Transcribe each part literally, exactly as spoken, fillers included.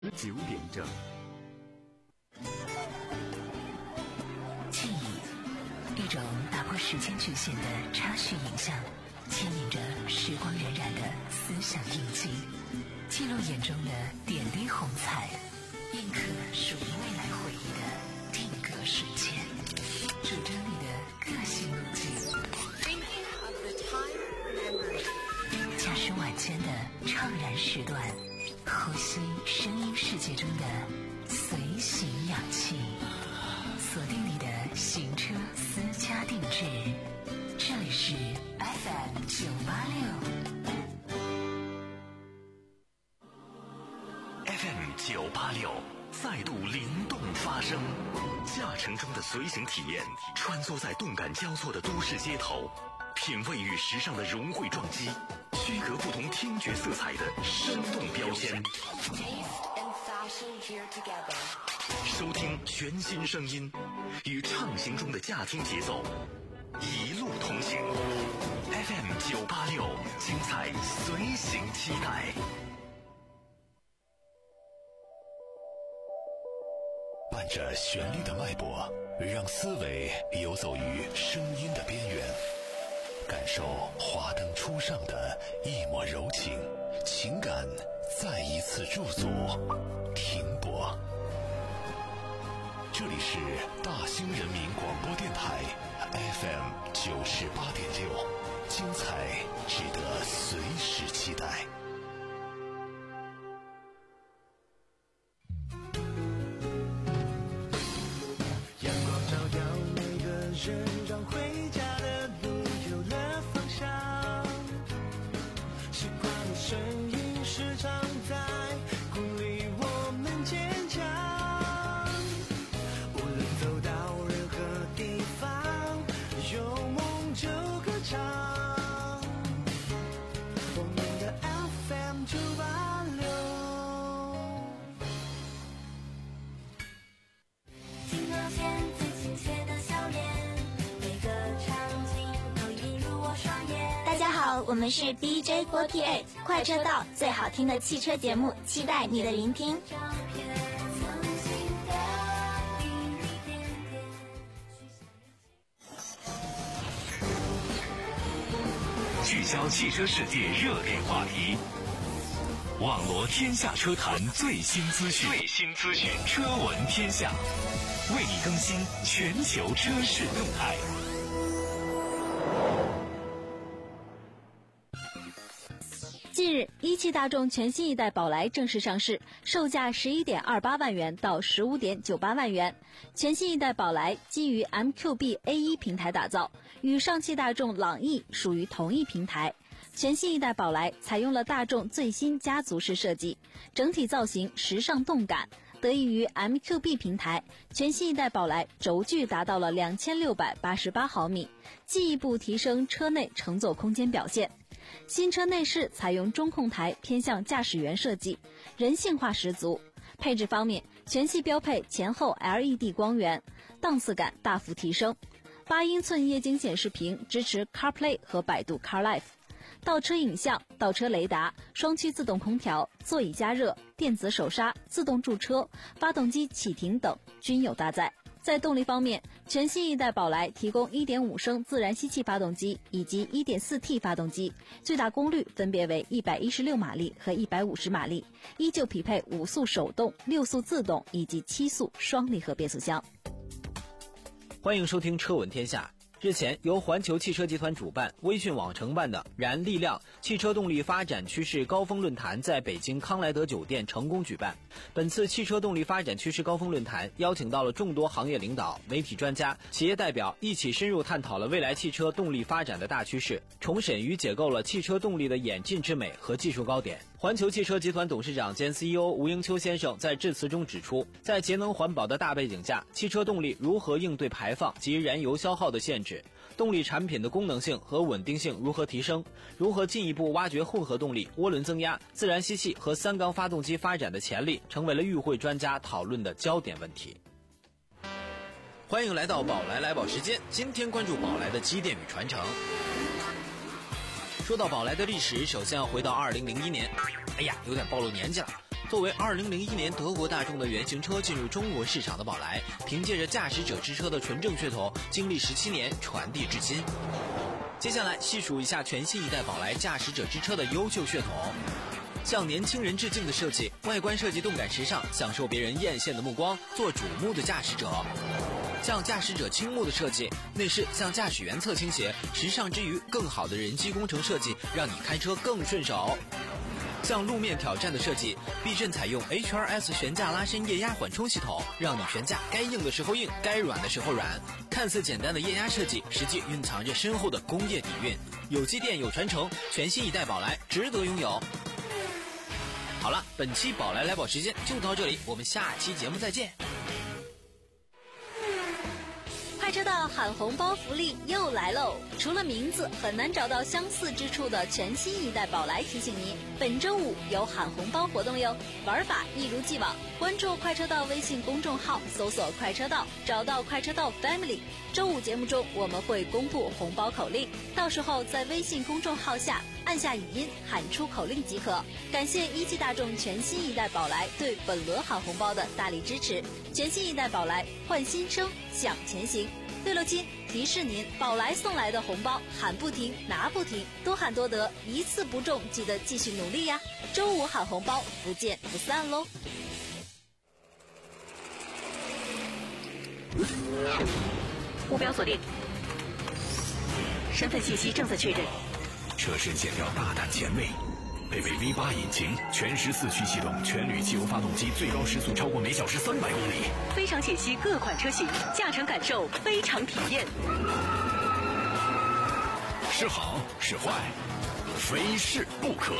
九点整。 记忆，一种打破时间局限的插叙影像，牵引着时光荏苒的思想印记，记录眼中的点滴红彩，印刻属于未来回忆的定格瞬间，主张你的个性路径。驾驶晚间的怅然时段，呼吸声音世界中的随行氧气，锁定你的行车私家定制，这里是 F M 九八六 F M 九八六再度灵动发声，驾乘中的随行体验，穿梭在动感交错的都市街头，品味与时尚的融汇撞击，区隔不同听觉色彩的生动标签，收听全新声音，与畅行中的驾听节奏一路同行。 F M 九八六，精彩随行期待。伴着旋律的脉搏，让思维游走于声音的边缘，感受华灯初上的一抹柔情，情感再一次驻足停泊。这里是大兴人民广播电台 F M 九十八点六，精彩值得随时期待。 阳光照耀每个人，让回家的路有了方向。习惯的声音时常在鼓励我们坚强。无论走到任何地方，有梦就歌唱。我们的 F M 九八六。 听到现最亲切的笑脸，每个场景都映入我双眼。 大家好，我们是 D J 四十八，快车道最好听的汽车节目，期待你的聆听。 照片曾经的滴滴点点，许下日聚焦汽车世界热点话题，网罗天下车坛最新资讯，最新资讯，车闻天下，为你更新全球车市动态。 近日，一汽大众全新一代宝来正式上市，售价十一点二八万元到十五点九八万元。全新一代宝来基于 M Q B A 一 平台打造，与上汽大众朗逸属于同一平台。全新一代宝来采用了大众最新家族式设计，整体造型时尚动感。得益于 M Q B 平台，全新一代宝来轴距达到了两千六百八十八毫米，进一步提升车内乘坐空间表现。新车内饰采用中控台偏向驾驶员设计，人性化十足。配置方面，全系标配前后 L E D 光源，档次感大幅提升。八英寸液晶显示屏支持 CarPlay 和百度 CarLife， 倒车影像、倒车雷达、双区自动空调、座椅加热、电子手刹、自动驻车、发动机启停等均有搭载。在动力方面，全新一代宝来提供 一点五升自然吸气发动机以及 一点四 T 发动机，最大功率分别为一百一十六马力和一百五十马力，依旧匹配五速手动、六速自动以及七速双离合变速箱。 欢迎收听车闻天下。日前，由环球汽车集团主办、微讯网承办的燃力量汽车动力发展趋势高峰论坛在北京康莱德酒店成功举办。本次汽车动力发展趋势高峰论坛邀请到了众多行业领导、媒体专家、企业代表，一起深入探讨了未来汽车动力发展的大趋势，重审与解构了汽车动力的演进之美和技术高点。环球汽车集团董事长兼 C E O 吴英秋先生在致辞中指出，在节能环保的大背景下，汽车动力如何应对排放及燃油消耗的限制，动力产品的功能性和稳定性如何提升，如何进一步挖掘混合动力、涡轮增压、自然吸气和三缸发动机发展的潜力，成为了与会专家讨论的焦点问题。欢迎来到宝来来宝时间，今天关注宝来的积淀与传承。说到宝来的历史，首先要回到二零零一年，哎呀，有点暴露年纪了。 作为二零零一年德国大众的原型车进入中国市场的宝来，凭借着驾驶者之车的纯正血统，经历十七年传递至今。接下来细数一下全新一代宝来驾驶者之车的优秀血统。向年轻人致敬的设计，外观设计动感时尚，享受别人艳羡的目光，做瞩目的驾驶者。向驾驶者倾慕的设计，内饰向驾驶员侧倾斜，时尚之余更好的人机工程设计，让你开车更顺手。向路面挑战的设计，避震采用 H R S 悬架拉伸液压缓冲系统，让你悬架该硬的时候硬，该软的时候软。看似简单的液压设计，实际蕴藏着深厚的工业底蕴。有积淀有传承，全新一代宝来值得拥有。好了，本期宝来来宝时间就到这里，我们下期节目再见。 快车道喊红包福利又来喽！除了名字很难找到相似之处的全新一代宝来提醒您，本周五有喊红包活动哟。玩法一如既往，关注快车道微信公众号，搜索快车道，找到快车道 Family。周五节目中我们会公布红包口令，到时候在微信公众号下按下语音喊出口令即可。感谢一汽大众全新一代宝来对本轮喊红包的大力支持。全新一代宝来，换新生，向前行。六六七提示您，宝来送来的红包喊不停，拿不停，多喊多得，一次不中记得继续努力呀！周五喊红包，不见不散喽！ 目标锁定，身份信息正在确认。 车身线条大胆前卫，配备 V 八 引擎，全时四驱系统，全铝汽油发动机，最高时速超过每小时三百公里。 非常解析各款车型，驾乘感受非常体验。 是好是坏，非试不可。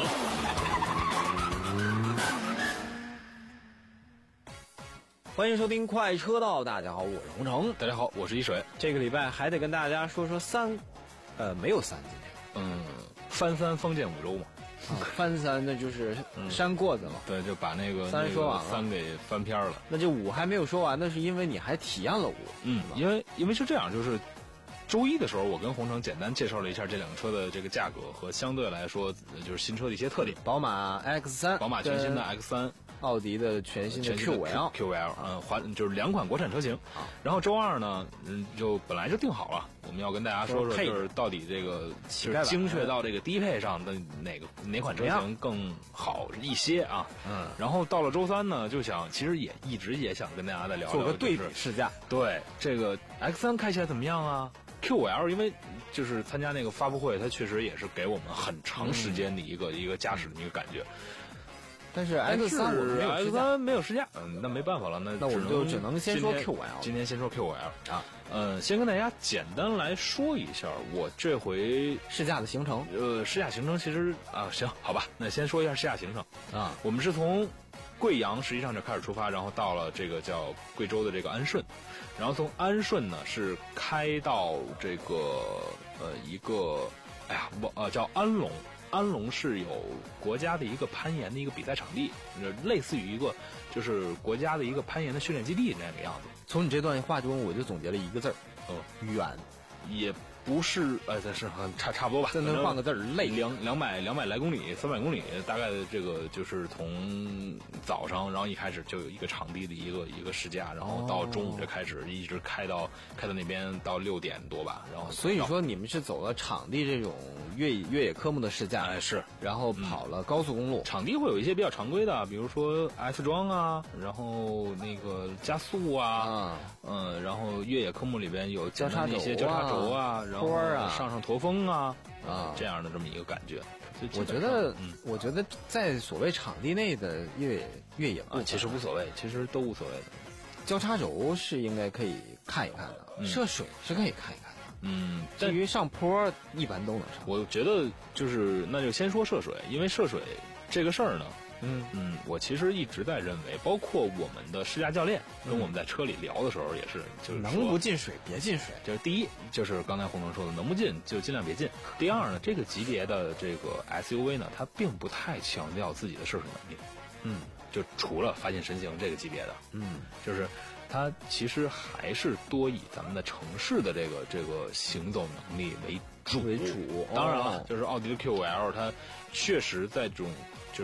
欢迎收听快车道，大家好，我是洪城。 大家好，我是一水。 这个礼拜还得跟大家说说三，呃，没有三今天， 嗯，翻三封建五洲嘛。 啊，翻三那就是山过子嘛、嗯， 对，就把那个三说完了， 三给翻篇了。 那这五还没有说完，那是因为你还体验了五， 嗯，因为因为是这样，就是周一的时候，我跟洪城简单介绍了一下这辆车的这个价格和相对来说就是新车的一些特点。 宝马 X 三， 宝马全新的 X 三。 奥迪的全新的 Q 五 L，Q 五 L， 嗯，还就是两款国产车型。然后周二呢，嗯，就本来就定好了，我们要跟大家说说，就是到底这个就是精确到这个低配上的哪个哪款车型更好一些啊？嗯。然后到了周三呢，就想其实也一直也想跟大家再聊聊， 做个对比试驾。 对，这个 X 三开起来怎么样啊 ？Q 五 L 因为就是参加那个发布会，它确实也是给我们很长时间的一个、嗯、一个驾驶的一个感觉。 但是 X 三 我没有 X 三没有试驾，嗯，那没办法了，那那我们就只能先说 Q 五 L。 今天先说 Q 五 L 啊，呃，先跟大家简单来说一下我这回试驾的行程。 呃，试驾行程其实啊，行，好吧，那先说一下试驾行程啊。 我们是从贵阳实际上就开始出发，然后到了这个叫贵州的这个安顺，然后从安顺呢是开到这个呃一个哎呀我呃叫安龙。安龙是有国家的一个攀岩的一个比赛场地，类似于一个就是国家的一个攀岩的训练基地这样的样子。 从你这段话中，我就总结了一个字儿，嗯，远， 也不是，呃，这是差差不多吧。 再能换个字儿，累。 两两百两百来公里，三百公里，大概的这个就是从早上，然后一开始就有一个场地的一个一个试驾，然后到中午就开始一直开到开到那边到六点多吧，然后。 所以说你们是走了场地这种越野越野科目的试驾， 哎是， 然后跑了高速公路。 嗯、场地会有一些比较常规的，比如说 S 桩啊，然后那个加速啊，嗯、呃，然后越野科目里边有交叉一些交叉轴啊。然后啊， 上上驼峰啊啊，这样的这么一个感觉。 我觉得，嗯，我觉得在所谓场地内的越野越野啊，其实无所谓，其实都无所谓的。 交叉轴是应该可以看一看的，嗯、涉水是可以看一看的。 嗯， 至于上坡，一般都能上。 我觉得就是那就先说涉水，因为涉水这个事儿呢。 嗯嗯，我其实一直在认为，包括我们的试驾教练跟我们在车里聊的时候，也是、嗯、就是能不进水别进水。 就是第一，就是刚才洪总说的，能不进就尽量别进。第二呢，这个级别的这个 S U V 呢，它并不太强调自己的涉水能力。 嗯， 就除了发现神行这个级别的， 嗯， 就是它其实还是多以咱们的城市的这个这个行走能力为主为主。 当然了，就是奥迪的 Q 五 L 它确实在这种就是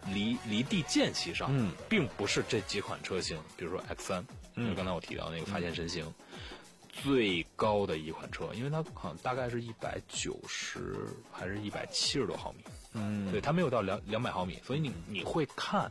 离离地间隙上， 嗯， 并不是这几款车型，比如说 X 三，嗯，就刚才我提到那个发现神行。嗯最高的一款车，因为它好像大概是一百九十还是一百七十多毫米， 嗯， 对，它没有到两两百毫米，所以你你会看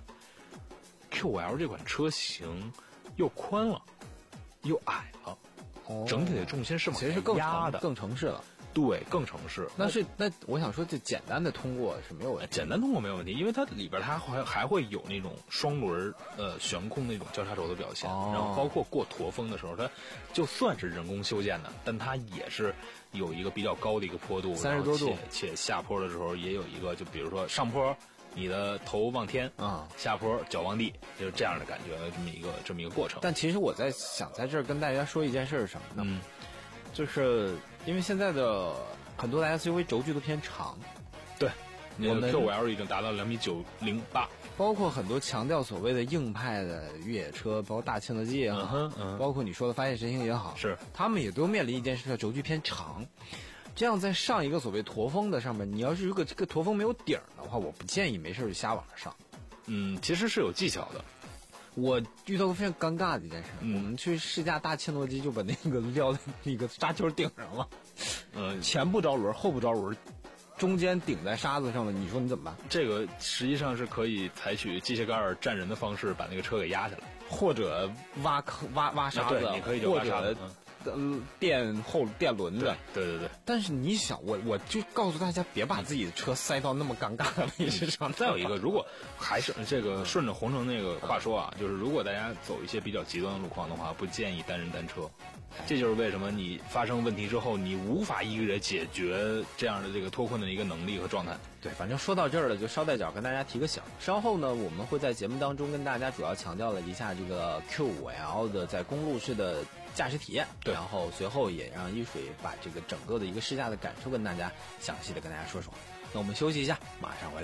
Q L 这款车型又宽了，又矮了， 哦， 整体的重心是往其实是更压的， 更城市了。 对，更城市。 那是那我想说，这简单的通过是没有问题， 简单通过没有问题，因为它里边它还还会有那种双轮呃悬空那种交叉轴的表现， 哦、 然后包括过驼峰的时候，它就算是人工修建的，但它也是有一个比较高的一个坡度， 三十多度， 且且下坡的时候也有一个，就比如说上坡你的头望天啊、 嗯，下坡脚望地，就是这样的感觉，这么一个这么一个过程。 但其实我在想在这儿跟大家说一件事是什么呢？ 嗯， 就是因为现在的很多的 S U V 轴距都偏长， 对，我们 Q 五 L 已经达到两米九零八， 包括很多强调所谓的硬派的越野车，包括大切诺基也好， 嗯嗯、 包括你说的发现神行也好， 是他们也都面临一件事，叫轴距偏长。这样在上一个所谓驼峰的上面，你要是如果这个驼峰没有顶的话，我不建议没事就瞎往上上。 嗯，其实是有技巧的。 我遇到过非常尴尬的一件事， 嗯、 我们去试驾大切诺基，就把那个撂在那个沙丘顶上了， 嗯， 前不着轮，后不着轮，中间顶在沙子上了，你说你怎么办？ 这个实际上是可以采取机械盖儿站人的方式把那个车给压下来， 或者挖坑挖挖沙子， 对，你可以就挖沙子。 呃，电后电轮的， 对对对。 但是你想，我我就告诉大家，别把自己的车塞到那么尴尬的位置上。 再有一个，如果还是这个顺着红城那个话说啊，就是如果大家走一些比较极端的路况的话，不建议单人单车。这就是为什么你发生问题之后，你无法一个人解决这样的这个脱困的一个能力和状态。 对，反正说到这儿了，就捎带脚跟大家提个醒。稍后呢，我们会在节目当中跟大家主要强调了一下这个 Q 五 L 的在公路式的驾驶体验， 对， 然后随后也让一水把这个整个的一个试驾的感受跟大家详细的跟大家说说。那我们休息一下，马上回来。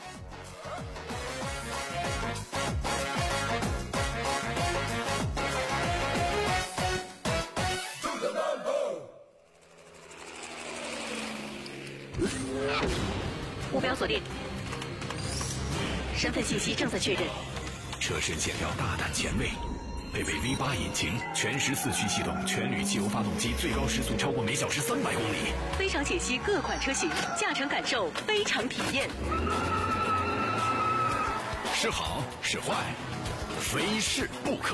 目标锁定，身份信息正在确认。 车身线条大胆前卫，配备 V 八引擎，全时四驱系统，全铝汽油发动机，最高时速超过每小时三百公里。 非常解析各款车型，驾乘感受，非常体验。 是好是坏，非试不可。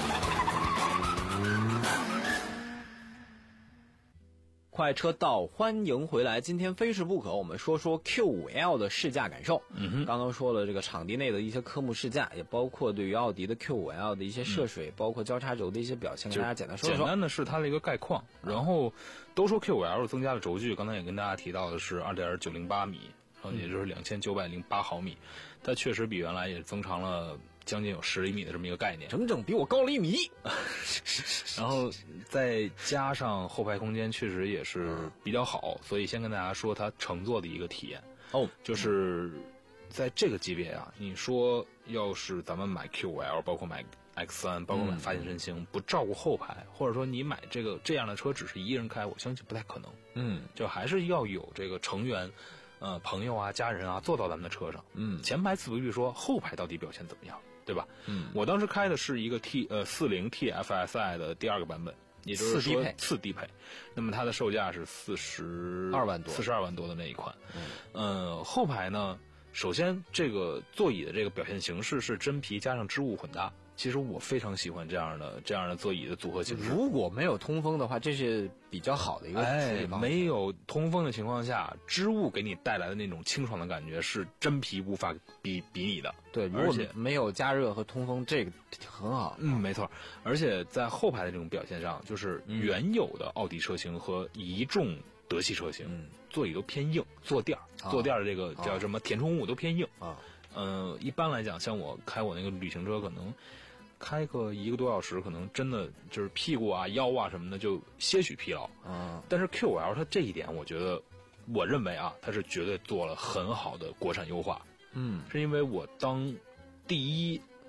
快车道，欢迎回来。今天非试不可，我们说说 Q 五 L 的试驾感受。 嗯哼， 刚刚说了这个场地内的一些科目试驾，也包括对于奥迪的 Q 五 L 的一些涉水，嗯、包括交叉轴的一些表现，跟大家简单说说。 简单的是它的一个概况。然后都说 Q 五 L 增加了轴距，刚才也跟大家提到的是 二点九零八米，然后也就是两千九百零八毫米，它确实比原来也增长了将近有十厘米的这么一个概念， 整整比我高了一米。 然后再加上后排空间确实也是比较好，所以先跟大家说它乘坐的一个体验。 哦， 就是在这个级别啊，你说要是咱们买 Q 五 L， 包括买 X 三， 包括买发现神行，嗯、不照顾后排，或者说你买这个这样的车只是一个人开，我相信不太可能。 嗯， 就还是要有这个成员。呃，朋友啊，家人啊，坐到咱们的车上， 嗯， 前排自不必说，后排到底表现怎么样，对吧？ 嗯， 我当时开的是一个 T 呃四零 T F S I 的第二个版本，也就是说次低配，那么它的售价是四十二万多， 四十二万多的那一款。 嗯， 呃，后排呢，首先这个座椅的这个表现形式是真皮加上织物混搭。其实我非常喜欢这样的这样的座椅的组合形式。 如果没有通风的话，这是比较好的一个哎，没有通风的情况下，织物给你带来的那种清爽的感觉是真皮无法比比拟的。 对，而且没有加热和通风，这个很好。 嗯，没错。而且在后排的这种表现上，就是原有的奥迪车型和一众德系车型，嗯、座椅都偏硬，坐垫儿、啊、坐垫儿的这个叫什么填充物都偏硬啊。 呃，一般来讲，像我开我那个旅行车，可能开个一个多小时，可能真的就是屁股啊、腰啊什么的就些许疲劳。 嗯， 但是 Q 五 L 它这一点，我觉得，我认为啊，它是绝对做了很好的国产优化。 嗯， 是因为我当第一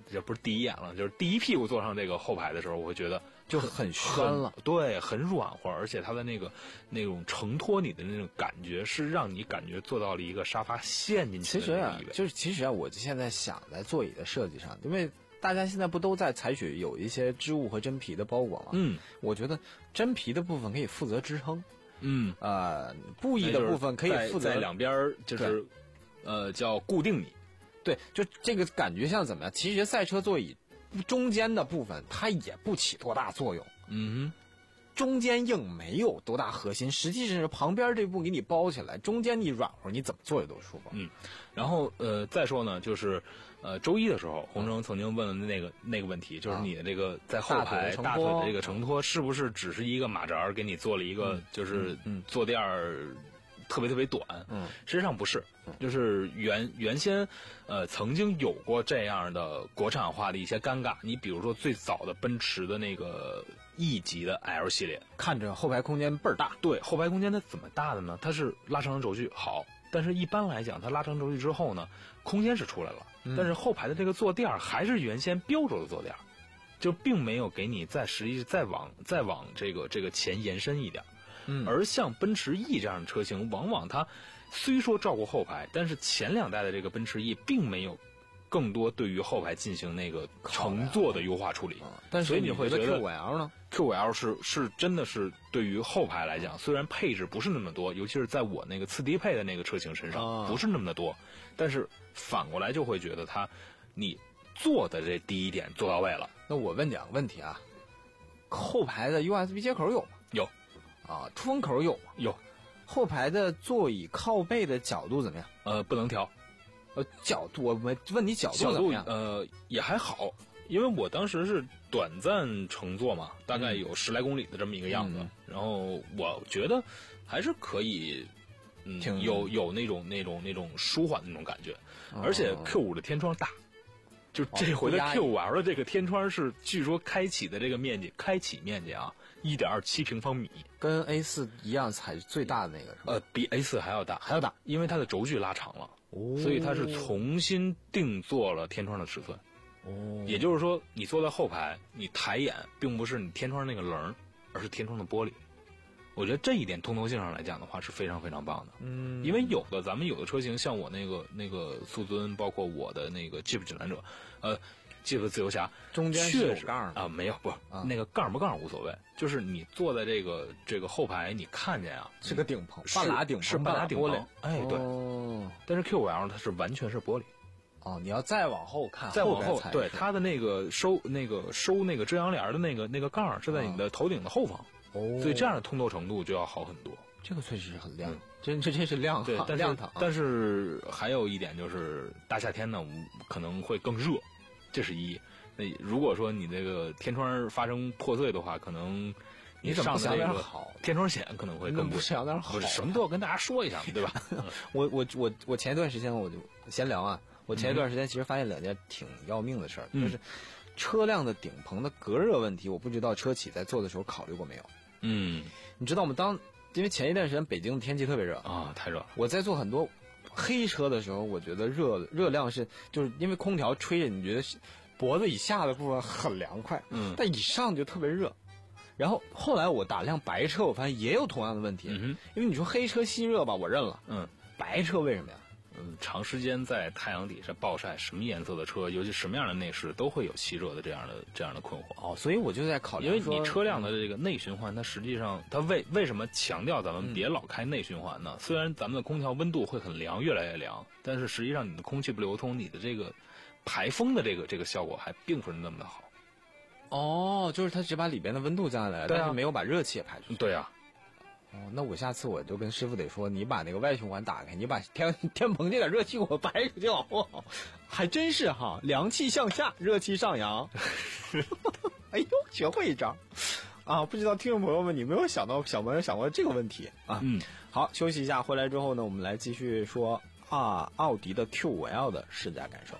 这不是第一眼了，就是第一屁股坐上这个后排的时候，我会觉得就很宣了， 对，很软和，而且它的那个那种承托你的那种感觉，是让你感觉坐到了一个沙发陷进去的其实啊意味。 就是其实啊，我现在想在座椅的设计上，因为大家现在不都在采取有一些织物和真皮的包裹吗？ 嗯， 我觉得真皮的部分可以负责支撑， 嗯， 呃，布艺的部分可以负责在两边，就是呃叫固定你。 对，就这个感觉像怎么样？其实赛车座椅中间的部分它也不起多大作用， 嗯哼， 中间硬没有多大核心，实际上是旁边这部给你包起来，中间你软和，你怎么做也都舒服。 嗯，然后呃再说呢，就是呃周一的时候，洪征曾经问了那个那个问题，就是你的这个在后排大腿的这个承托是不是只是一个马扎给你做了一个就是坐垫儿特别特别短？嗯，实际上不是。就是原原先，呃，曾经有过这样的国产化的一些尴尬。你比如说最早的奔驰的那个 E 级的 L 系列， 看着后排空间倍儿大。 对，后排空间它怎么大的呢？它是拉长轴距好，但是一般来讲，它拉长轴距之后呢，空间是出来了，嗯、但是后排的这个坐垫还是原先标轴的坐垫，就并没有给你再实际再往再往这个这个前延伸一点。嗯，而像奔驰 E 这样的车型，往往它虽说照顾后排，但是前两代的这个奔驰 E 并没有更多对于后排进行那个乘坐的优化处理。 但是所以你会觉得 Q 五 L 呢 ？Q 五 L 是是真的是对于后排来讲，虽然配置不是那么多，尤其是在我那个次低配的那个车型身上、哦、不是那么的多，但是反过来就会觉得它你坐的这第一点做到位了。 那我问两个问题啊，后排的 U S B 接口有吗？ 有。 啊，出风口有吗？ 有。 后排的座椅靠背的角度怎么样？ 呃，不能调。 呃，角度我没问你角度角度怎么样？ 呃，也还好，因为我当时是短暂乘坐嘛，大概有十来公里的这么一个样子，嗯、然后我觉得还是可以，嗯， 挺有有那种那种那种舒缓的那种感觉，哦、而且 Q 五 的天窗大。就这回的 Q 五 L 的这个天窗是，据说开启的这个面积，开启面积啊，一点二七平方米， 跟 A 四 一样，才最大的那个是吧？ 呃，比 A 四 还要大， 还要大， 因为它的轴距拉长了，哦、所以它是重新定做了天窗的尺寸。哦，也就是说，你坐在后排，你抬眼并不是你天窗那个棱，而是天窗的玻璃。我觉得这一点通透性上来讲的话是非常非常棒的，嗯，因为有的咱们有的车型，像我那个那个速尊，包括我的那个 Jeep 指南者，呃 ，Jeep 自由侠， 中间是有杠啊，没有不、啊，那个杠不杠无所谓，就是你坐在这个这个后排，你看见啊， 是个顶棚，半拉顶棚， 是半拉顶棚，哎对， 哦， 但是 Q 五 L 它是完全是玻璃。 哦，你要再往后看， 再往后，对它的那个收那个收那个遮阳帘的那个那个杠是在你的头顶的后方。哦，所以这样的通透程度就要好很多。 这个确实是很亮，嗯、真这真是亮， 对，但是亮堂、啊。 但是还有一点就是大夏天呢，可能会更热，这是一。那如果说你这个天窗发生破碎的话，可能你怎么想点好？ 天窗险可能会更不想点好， 不是什么都要跟大家说一下，对吧？ 我我我我前一段时间我就闲聊啊，我前一段时间其实发现两件挺要命的事儿、嗯，就是车辆的顶棚的隔热问题，我不知道车企在做的时候考虑过没有。 嗯， 你知道我们当因为前一段时间北京的天气特别热啊，太热了。 我在做很多黑车的时候，我觉得热热量是就是因为空调吹着，你觉得脖子以下的部分很凉快，嗯，但以上就特别热。然后后来我打辆白车，我发现也有同样的问题，嗯，因为你说黑车吸热吧，我认了，嗯，白车为什么呀？ 嗯，长时间在太阳底下暴晒，什么颜色的车，尤其什么样的内饰，都会有吸热的这样的这样的困惑。 哦，所以我就在考虑， 因为你车辆的这个内循环，它实际上它为为什么强调咱们别老开内循环呢？嗯、虽然咱们的空调温度会很凉，越来越凉，但是实际上你的空气不流通，你的这个排风的这个这个效果还并不是那么的好。 哦，就是它只把里边的温度降下来， 啊、 但是没有把热气也排出去。 对啊。 哦，那我下次我就跟师傅得说，你把那个外循环打开，你把天天棚这点热气给我排出去好不好？还真是哈，凉气向下，热气上扬。哎呦，学会一招啊！不知道听众朋友们，你有没有想到小朋友想过这个问题啊？嗯，好，休息一下，回来之后呢，我们来继续说啊，奥迪的 Q 五 L 的试驾感受。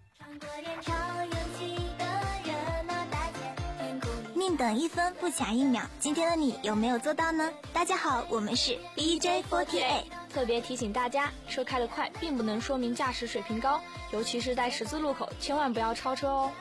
宁等一分不卡一秒，今天的你有没有做到呢？大家好，我们是 B J 四十八， 特别提醒大家，车开得快并不能说明驾驶水平高，尤其是在十字路口，千万不要超车哦。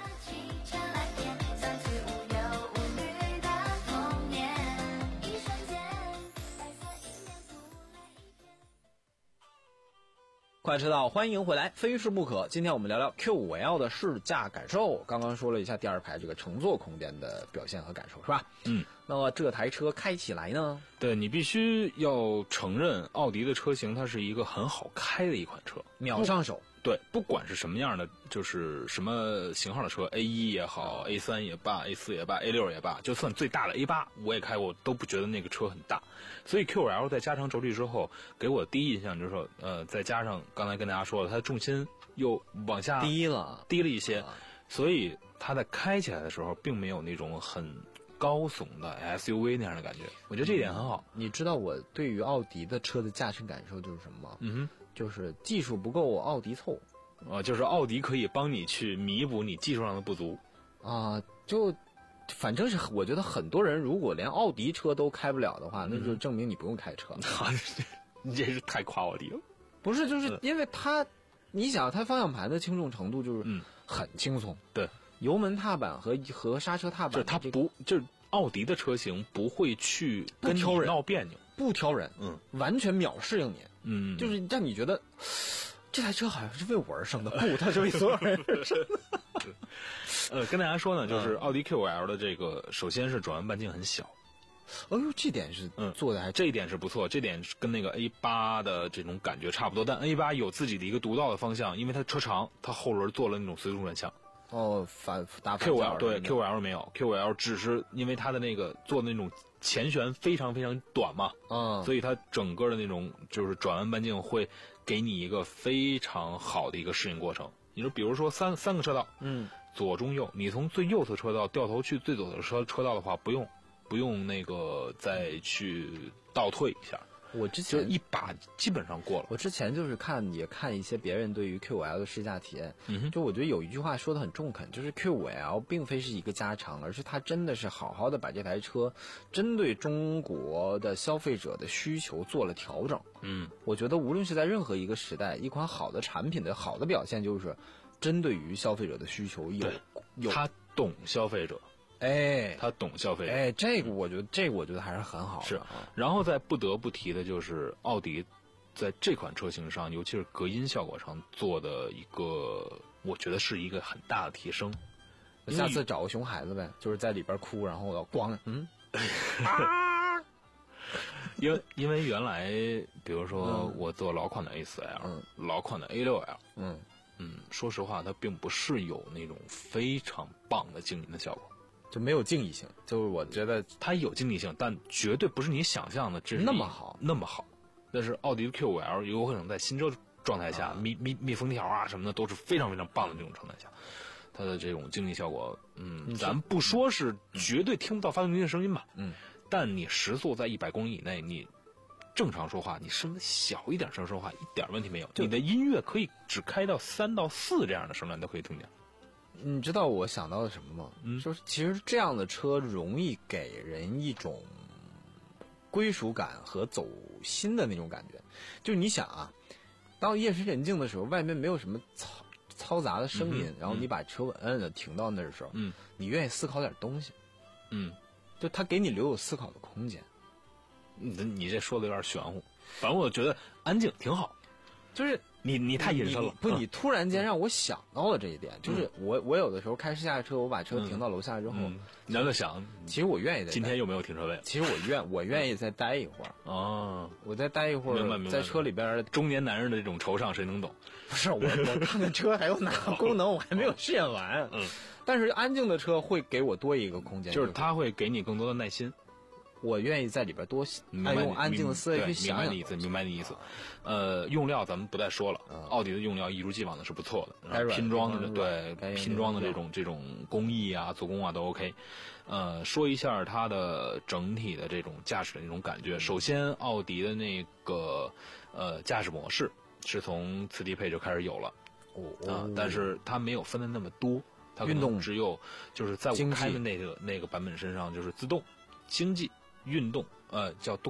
快车道，欢迎回来，非试不可。今天我们聊聊 Q 五 L 的试驾感受。刚刚说了一下第二排这个乘坐空间的表现和感受，是吧？ 嗯。 那么这台车开起来呢？ 对，你必须要承认，奥迪的车型它是一个很好开的一款车， 秒上手。 对，不管是什么样的，就是什么型号的车 ，A 一 也好 ，A 三 也罢 ，A 四 也罢 ，A 六 也罢，就算最大的 A 八，我也开过，都不觉得那个车很大。所以 Q 五 L 在加长轴距之后，给我第一印象就是说，呃，再加上刚才跟大家说了，它的重心又往下低了， 低了一些，所以它在开起来的时候，并没有那种很高耸的 S U V 那样的感觉。我觉得这一点很好。 嗯、你知道我对于奥迪的车的驾乘感受就是什么吗？ 嗯哼。 就是技术不够，奥迪凑， 啊，就是奥迪可以帮你去弥补你技术上的不足， 啊，就反正是我觉得很多人如果连奥迪车都开不了的话，嗯、那就证明你不用开车。 你这是太夸奥迪了， 不是？就是因为它，你想它方向盘的轻重程度就是很轻松， 嗯、对， 油门踏板和和刹车踏板、 这个，它不就是奥迪的车型不会去跟你闹别扭， 不挑人， 嗯， 完全秒适应你。 嗯， 就是让你觉得这台车好像是为我而生的，不，它是为所有人而生的。 呃，跟大家说呢，就是奥迪 Q 五 L 的这个，首先是转弯半径很小。 哦呦，这点是嗯做的还、 嗯、这一点是不错，这点跟那个 A 八 的这种感觉差不多，但 A 八 有自己的一个独到的方向，因为它车长，它后轮做了那种随纵转向。 哦，反打 Q 五 L 对 Q 五 L 没有 ，Q 五 L 只是因为它的那个做的那种前悬非常非常短嘛， 嗯， 所以它整个的那种就是转弯半径会给你一个非常好的一个适应过程。你说，比如说三三个车道， 嗯， 左中右，你从最右侧车道掉头去最左的车车道的话，不用不用那个再去倒退一下。 我之前就一把基本上过了。 我之前就是看也看一些别人对于 Q 五 L 的试驾体验， 嗯哼， 就我觉得有一句话说的很中肯，就是 Q 五 L 并非是一个加长，而是它真的是好好的把这台车针对中国的消费者的需求做了调整。 嗯， 我觉得无论是在任何一个时代，一款好的产品的好的表现就是针对于消费者的需求有有他懂消费者。 哎， 他懂消费者， 哎，这个我觉得，这个我觉得还是很好的。 是，然后再不得不提的就是奥迪，在这款车型上，尤其是隔音效果上做的一个，我觉得是一个很大的提升。 下次找个熊孩子呗，就是在里边哭，然后我要咣，嗯，啊， 因为因为原来，比如说我做老款的 A 四 L， 嗯， 老款的 A 六 L， 嗯嗯，说实话，它并不是有那种非常棒的静音的效果。 就没有静谧性，就是我觉得它有静谧性，但绝对不是你想象的这是那么好那么好。但是奥迪的 Q 五 L 有可能在新车状态下，密密密封条啊什么的都是非常非常棒的这种状态下，它的这种静谧效果，嗯，咱不说是绝对听不到发动机的声音吧， 嗯， 但你时速在一百公里以内，你正常说话，你声小一点声说话一点问题没有，你的音乐可以只开到三到四这样的声段都可以听见。 你知道我想到了什么吗？ 嗯， 就是其实这样的车容易给人一种归属感和走心的那种感觉。就是你想啊，当夜深人静的时候，外面没有什么嘈嘈杂的声音， 嗯、 然后你把车稳稳的停到那儿的时候， 嗯， 你愿意思考点东西， 嗯， 就他给你留有思考的空间。 你你这说的有点玄乎，反正我觉得安静挺好， 就是你你太隐身了。 不，你突然间让我想到了这一点，嗯、就是我我有的时候开试驾车，我把车停到楼下之后， 嗯、你要在想， 其实我愿意在今天又没有停车位， 其实我愿我愿意再待一会儿。 哦， 我再待一会儿，在车里边， 中年男人的这种惆怅谁能懂？ 不是我，我看看车还有哪个功能我还没有试验完。 嗯， 但是安静的车会给我多一个空间， 就是它会给你更多的耐心。 我愿意在里边多爱用安静的思维去想想。 明白你意思，明白你意思。呃，用料咱们不再说了，奥迪的用料一如既往的是不错的，拼装的对拼装的这种这种工艺啊、做工啊都 OK。呃，说一下它的整体的这种驾驶的那种感觉。首先，奥迪的那个呃驾驶模式是从次低配就开始有了，啊，但是它没有分的那么多，它运动只有就是在我开的那个那个版本身上就是自动、经济。运动，呃，叫动态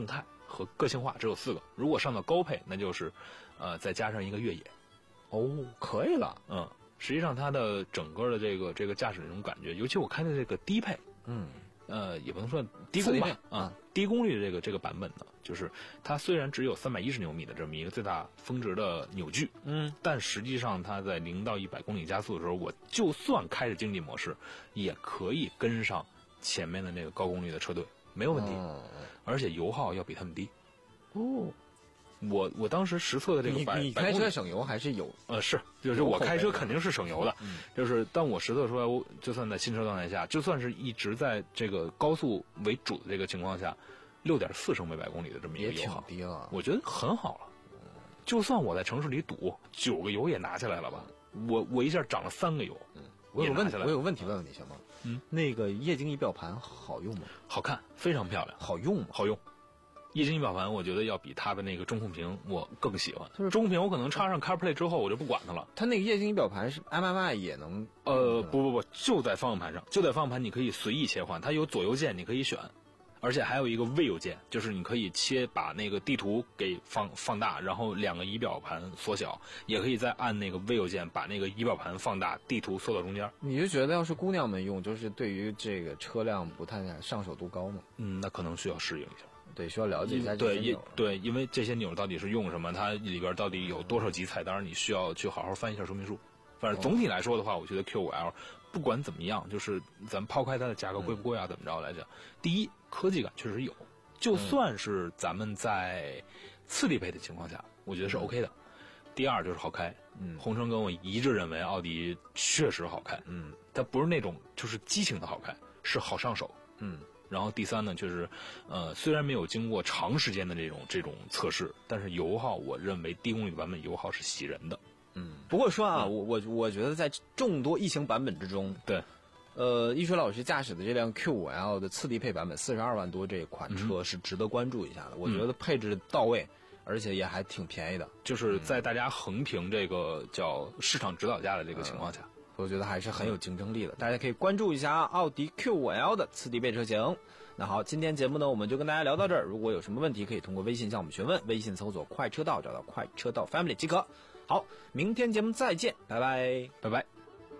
和个性化，只有四个。如果上到高配，那就是呃再加上一个越野。 哦，可以了。 嗯，实际上它的整个的这个这个驾驶那种感觉，尤其我开的这个低配， 嗯。 呃，也不能说低功吧，啊，低功率的这个这个版本呢，就是它虽然只有三百一十牛米的这么一个最大峰值的扭矩， 嗯， 但实际上它在零到一百公里加速的时候，我就算开着经济模式，也可以跟上前面的那个高功率的车队，没有问题， 嗯、 而且油耗要比他们低。 哦。 我我当时实测的这个百， 你开车省油还是有？ 呃，是，就是我开车肯定是省油的， 嗯、 就是当我实测出来，我就算在新车状态下，就算是一直在这个高速为主的这个情况下，六点四升每百公里的这么一个油耗， 也挺低了， 我觉得很好了。就算我在城市里堵，九个油也拿下来了吧？我我一下涨了三个油， 嗯，我有问题，我有问题问问你行吗？ 嗯， 那个液晶仪表盘好用吗？ 好看，非常漂亮， 好用吗？ 好用。液晶仪表盘，我觉得要比它的那个中控屏我更喜欢。就是中控屏，我可能插上 CarPlay 之后，我就不管它了。 它那个液晶仪表盘是 M M I 也能？ 呃，不不不，就在方向盘上，就在方向盘，你可以随意切换，它有左右键，你可以选，而且还有一个 V 右键，就是你可以切把那个地图给放放大，然后两个仪表盘缩小，也可以再按那个 V 右键把那个仪表盘放大，地图缩到中间。 你就觉得要是姑娘们用，就是对于这个车辆不太上手度高吗？ 嗯，那可能需要适应一下。 对，需要了解一下这些钮。对，因为这些钮到底是用什么，它里边到底有多少级菜单，你需要去好好翻一下说明书。反正总体来说的话，我觉得 Q 五 L 不管怎么样，就是咱们抛开它的价格贵不贵啊，怎么着来讲，第一，科技感确实有，就算是咱们在次低配的情况下，我觉得是 OK 的。第二就是好开，嗯，红尘跟我一致认为奥迪确实好开，嗯，它不是那种就是激情的好开，是好上手，嗯。然后第三呢，就是，呃，虽然没有经过长时间的这种这种测试，但是油耗，我认为低功率版本油耗是喜人的。 嗯，不过说啊，嗯、我我我觉得在众多异形版本之中， 对， 呃，一水老师驾驶的这辆 Q 五 L 的次低配版本四十二万多这款车是值得关注一下的。嗯、我觉得配置到位，而且也还挺便宜的， 就是在大家横评这个叫市场指导价的这个情况下。嗯我觉得还是很有竞争力的，大家可以关注一下奥迪 Q 五 L 的次低配车型。那好，今天节目呢，我们就跟大家聊到这儿。如果有什么问题，可以通过微信向我们询问，微信搜索“快车道”，找到“快车道 Family” 即可。好，明天节目再见，拜拜， 拜拜。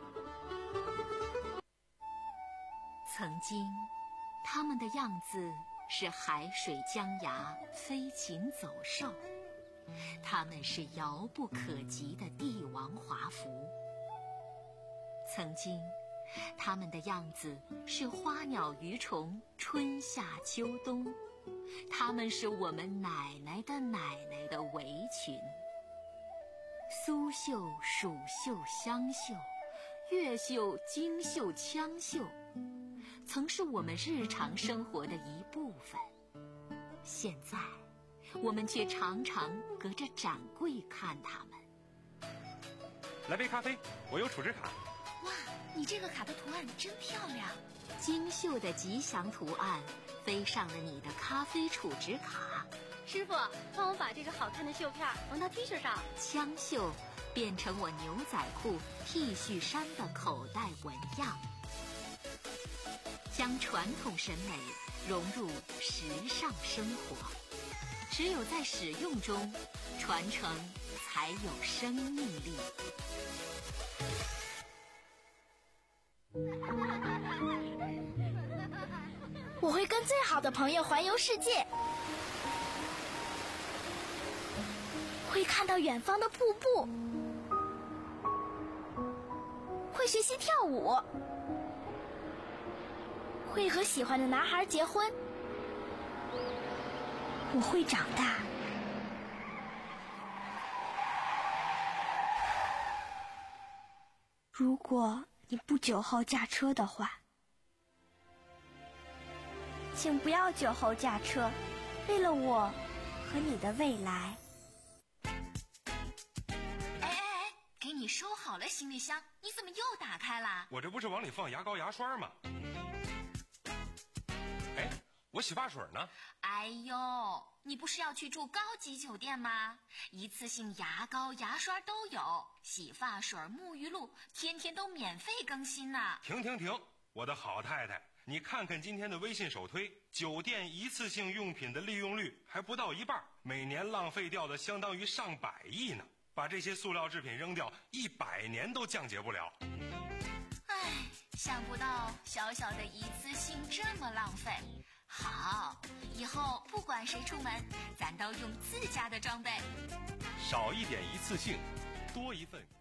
曾经，他们的样子是海水江崖、飞禽走兽，他们是遥不可及的帝王华服。曾经，他们的样子是花鸟鱼虫，春夏秋冬，他们是我们奶奶的奶奶的围裙。苏绣、蜀绣、湘绣，越绣、京绣、羌绣，曾是我们日常生活的一部分。现在，我们却常常隔着展柜看他们。 来杯咖啡，我有储值卡。 哇，你这个卡的图案真漂亮！精绣的吉祥图案飞上了你的咖啡储值卡。 师傅，帮我把这个好看的绣片缝到 T 恤上。 羌绣变成我牛仔裤、T 恤衫的口袋纹样，将传统审美融入时尚生活。只有在使用中，传承才有生命力。 我会跟最好的朋友环游世界，会看到远方的瀑布，会学习跳舞，会和喜欢的男孩结婚。我会长大。如果你不酒后驾车的话，请不要酒后驾车，为了我和你的未来。 哎哎哎，给你收好了行李箱，你怎么又打开了？ 我这不是往里放牙膏牙刷吗？哎，我洗发水呢？ 哎呦，你不是要去住高级酒店吗？一次性牙膏牙刷都有，洗发水沐浴露天天都免费更新呢。 停停停， 我的好太太，你看看今天的微信首推，酒店一次性用品的利用率还不到一半，每年浪费掉的相当于上百亿呢。把这些塑料制品扔掉，一百年都降解不了。 唉，想不到小小的一次性这么浪费。好，以后不管谁出门，咱都用自家的装备。 少一点一次性，多一份